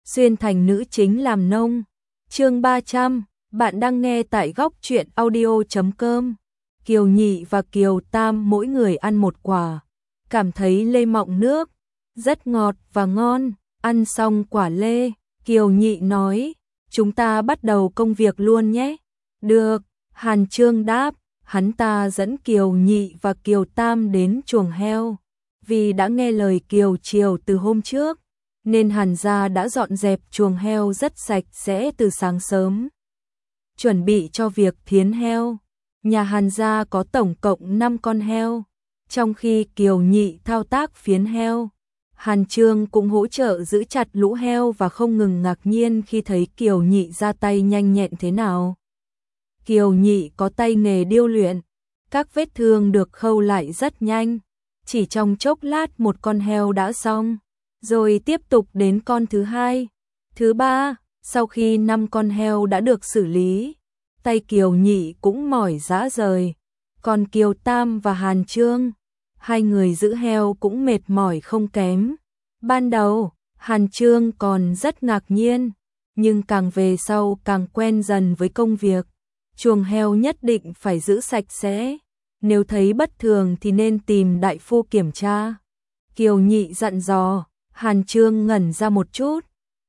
xuyên thành nữ chính làm nông. Chương 300, bạn đang nghe tại góc truyện audio.com. Kiều Nhị và Kiều Tam mỗi người ăn một quả, cảm thấy lê mọng nước, rất ngọt và ngon. Ăn xong quả lê, Kiều Nhị nói, chúng ta bắt đầu công việc luôn nhé. Được, Hàn Chương đáp, hắn ta dẫn Kiều Nhị và Kiều Tam đến chuồng heo. Vì đã nghe lời Kiều Triều từ hôm trước, nên Hàn gia đã dọn dẹp chuồng heo rất sạch sẽ từ sáng sớm, chuẩn bị cho việc thiến heo. Nhà Hàn gia có tổng cộng 5 con heo, trong khi Kiều Nhị thao tác phiến heo, Hàn Chương cũng hỗ trợ giữ chặt lũ heo và không ngừng ngạc nhiên khi thấy Kiều Nhị ra tay nhanh nhẹn thế nào. Kiều Nhị có tay nghề điêu luyện, các vết thương được khâu lại rất nhanh, chỉ trong chốc lát một con heo đã xong, rồi tiếp tục đến con thứ hai, thứ ba. Sau khi 5 con heo đã được xử lý, tay Kiều Nhị cũng mỏi rã rời. Còn Kiều Tam và Hàn Chương, hai người giữ heo cũng mệt mỏi không kém. Ban đầu, Hàn Chương còn rất ngạc nhiên, nhưng càng về sau càng quen dần với công việc. Chuồng heo nhất định phải giữ sạch sẽ, nếu thấy bất thường thì nên tìm đại phu kiểm tra. Kiều Nhị dặn dò. Hàn Chương ngẩn ra một chút.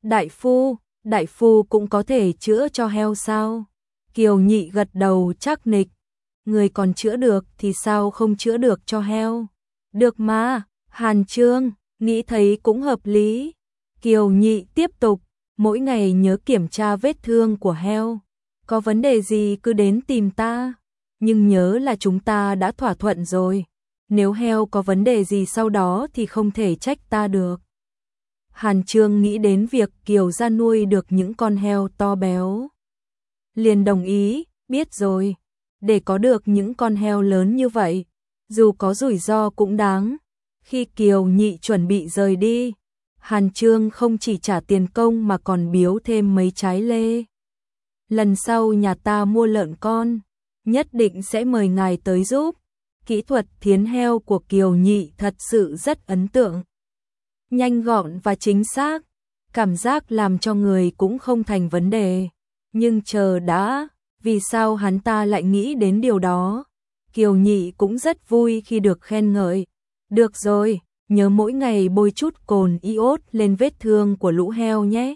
Đại phu cũng có thể chữa cho heo sao? Kiều Nhị gật đầu chắc nịch. Người còn chữa được thì sao không chữa được cho heo? Được mà, Hàn Chương nghĩ thấy cũng hợp lý. Kiều Nhị tiếp tục, mỗi ngày nhớ kiểm tra vết thương của heo. Có vấn đề gì cứ đến tìm ta. Nhưng nhớ là chúng ta đã thỏa thuận rồi. Nếu heo có vấn đề gì sau đó thì không thể trách ta được. Hàn Chương nghĩ đến việc Kiều gia nuôi được những con heo to béo, liền đồng ý, biết rồi, để có được những con heo lớn như vậy, dù có rủi ro cũng đáng. Khi Kiều Nhị chuẩn bị rời đi, Hàn Chương không chỉ trả tiền công mà còn biếu thêm mấy trái lê. Lần sau nhà ta mua lợn con, nhất định sẽ mời ngài tới giúp. Kỹ thuật thiến heo của Kiều Nhị thật sự rất ấn tượng. Nhanh gọn và chính xác, cảm giác làm cho người cũng không thành vấn đề. Nhưng chờ đã, vì sao hắn ta lại nghĩ đến điều đó? Kiều Nhị cũng rất vui khi được khen ngợi. Được rồi, nhớ mỗi ngày bôi chút cồn iốt lên vết thương của lũ heo nhé.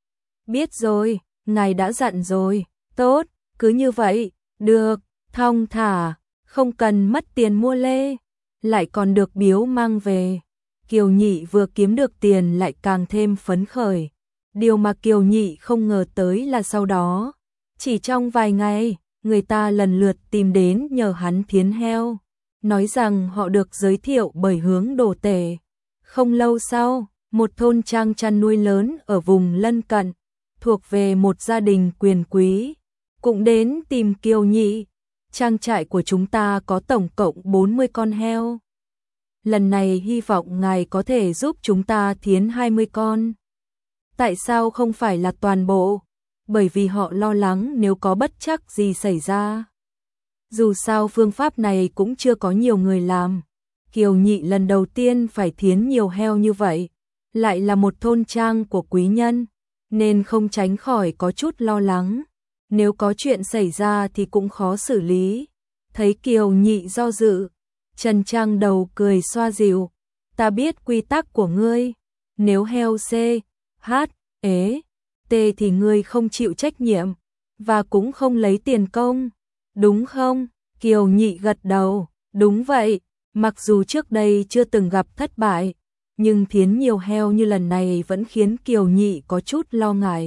Biết rồi, ngài đã dặn rồi. Tốt, cứ như vậy, được, thong thả, không cần mất tiền mua lê, lại còn được biếu mang về. Kiều Nhị vừa kiếm được tiền lại càng thêm phấn khởi. Điều mà Kiều Nhị không ngờ tới là sau đó, chỉ trong vài ngày, người ta lần lượt tìm đến nhờ hắn thiến heo, nói rằng họ được giới thiệu bởi Hướng Đồ Tể. Không lâu sau, một thôn trang chăn nuôi lớn ở vùng lân cận, thuộc về một gia đình quyền quý, cũng đến tìm Kiều Nhị. Trang trại của chúng ta có tổng cộng 40 con heo. Lần này hy vọng ngài có thể giúp chúng ta thiến 20 con. Tại sao không phải là toàn bộ? Bởi vì họ lo lắng nếu có bất trắc gì xảy ra. Dù sao phương pháp này cũng chưa có nhiều người làm. Kiều Nhị lần đầu tiên phải thiến nhiều heo như vậy, lại là một thôn trang của quý nhân, nên không tránh khỏi có chút lo lắng. Nếu có chuyện xảy ra thì cũng khó xử lý. Thấy Kiều Nhị do dự, Trần Trang Đầu cười xoa dịu. Ta biết quy tắc của ngươi. Nếu heo C, H, ế, T thì ngươi không chịu trách nhiệm, và cũng không lấy tiền công. Đúng không? Kiều Nhị gật đầu. Đúng vậy, mặc dù trước đây chưa từng gặp thất bại, nhưng thiến nhiều heo như lần này vẫn khiến Kiều Nhị có chút lo ngại.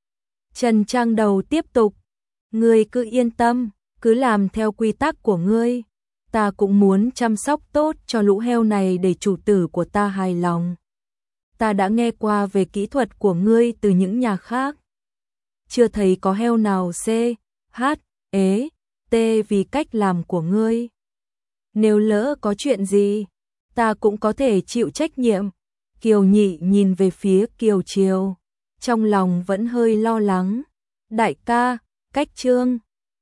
Trần Trang Đầu tiếp tục. Ngươi cứ yên tâm, cứ làm theo quy tắc của ngươi. Ta cũng muốn chăm sóc tốt cho lũ heo này để chủ tử của ta hài lòng. Ta đã nghe qua về kỹ thuật của ngươi từ những nhà khác. Chưa thấy có heo nào C, H, ế, T vì cách làm của ngươi. Nếu lỡ có chuyện gì, ta cũng có thể chịu trách nhiệm. Kiều Nhị nhìn về phía Kiều Triều, trong lòng vẫn hơi lo lắng. Đại ca, cách Trương,